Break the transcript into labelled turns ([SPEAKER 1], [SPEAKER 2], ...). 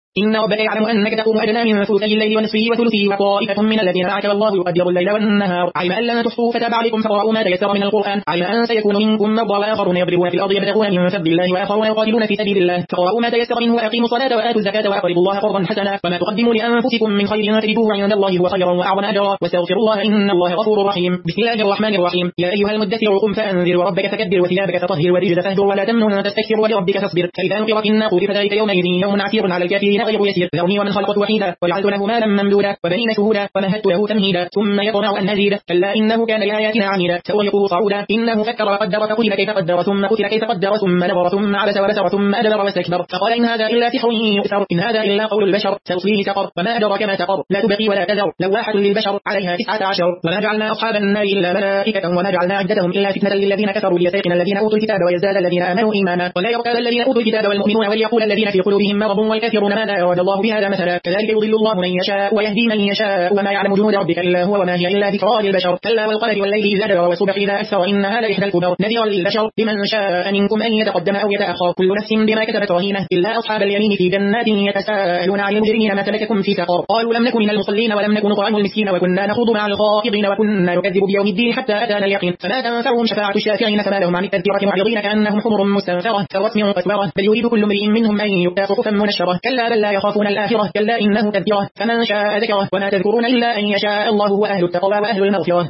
[SPEAKER 1] إن ربك يعلم أنك تقوم أدنى من ثلثي الليل ونصفه وثلثه وطائفة من الذين معك والله يقدر الليل والنهار علم أن لن تحصوا فتاب عليكم فقرأوا ما تيسر من القرآن علم أن سيكون منكم مرضى وآخرون يضربون في الأرض يبتغون من فضل الله وآخرون يقاتلون في سبيل الله فقرأوا ما تيسر منه وأقيموا الصلاة وآتوا الزكاة وأقرضوا الله قرضا حسنا وما تقدموا لأنفسكم من خير تجدوه عند الله هو خيرا وأعظم أجرا واستغفروا الله إن الله غفور رحيم. بسم الله الرحمن الرحيم. يا أيها المدثر قم فأنذر وربك فكبر وثيابك فطهر والرجل فاهجر ولا تمنن تستكثر ولربك فاصبر فإذا نقر في الناقور فذلك يومئذ يوم عسير على الكافرين غير يسير. ذرني ومن خلقت وحيدا وجعلت له مالا ممدودا وبنين شهودا ومهدت له تمهيدا ثم يطمع أن أزيد كلا إنه كان لآياتنا عنيدا سأرهقه صعودا إنه فكر وقدر فقتل كيف قدر ثم قتل كيف قدر ثم نظر ثم عبس وبسر ثم أدبر واستكبر فقال إن هذا إلا سحر يؤثر إن هذا إلا قول البشر سأصليه سقر وما أدراك ما سقر لا تبقي ولا تذر لواحة للبشر عليها 19 وما جعلنا أصحاب النار إلا ملائكة وما جعلنا عدتهم إلا فتنة للذين كفروا ليستيقن الذين أوتوا الكتاب ويزداد الذين آمنوا إيمانا ولا يرتاب الذين أوتوا الكتاب والمؤمنون وليقول الذين في قلوبهم مرض والكافرون ماذا أراد الله بهذا مثلا كذلك يضل الله من يشاء ويهدي من يشاء وما يعلم جنود ربك إلا هو وما هي إلا ذكرى للبشر كلا والقمر والليل إذا أدبر والصبح إذا أسفر إنها لإحدى الكبر نذيرا للبشر لمن شاء منكم أن يتقدم أو يتأخر كل نفس بما كتبت رهينة إلا أصحاب اليمين في جنات يتساءلون عن المجرمين ما سلككم في سقر قالوا لم نكن من المصلين ولم نكن نطعم المسكين وكنا نخوض مع الخائضين وكنا نكذب بيوم الدين حتى أتانا اليقين فما تنفعهم شفاعة الشافعين فما لهم عن التذكرة معرضين كأنهم حمر مستنفرة فرت من قسورة بل يريد كل امرئ منهم أن يؤتى صحفا منشرة كلا بل لا يخافون الآخرة كلا إنه تذكرة فمن شاء ذكره وما تذكرون إلا أن يشاء الله وأهل التقوى وأهل المغفرة.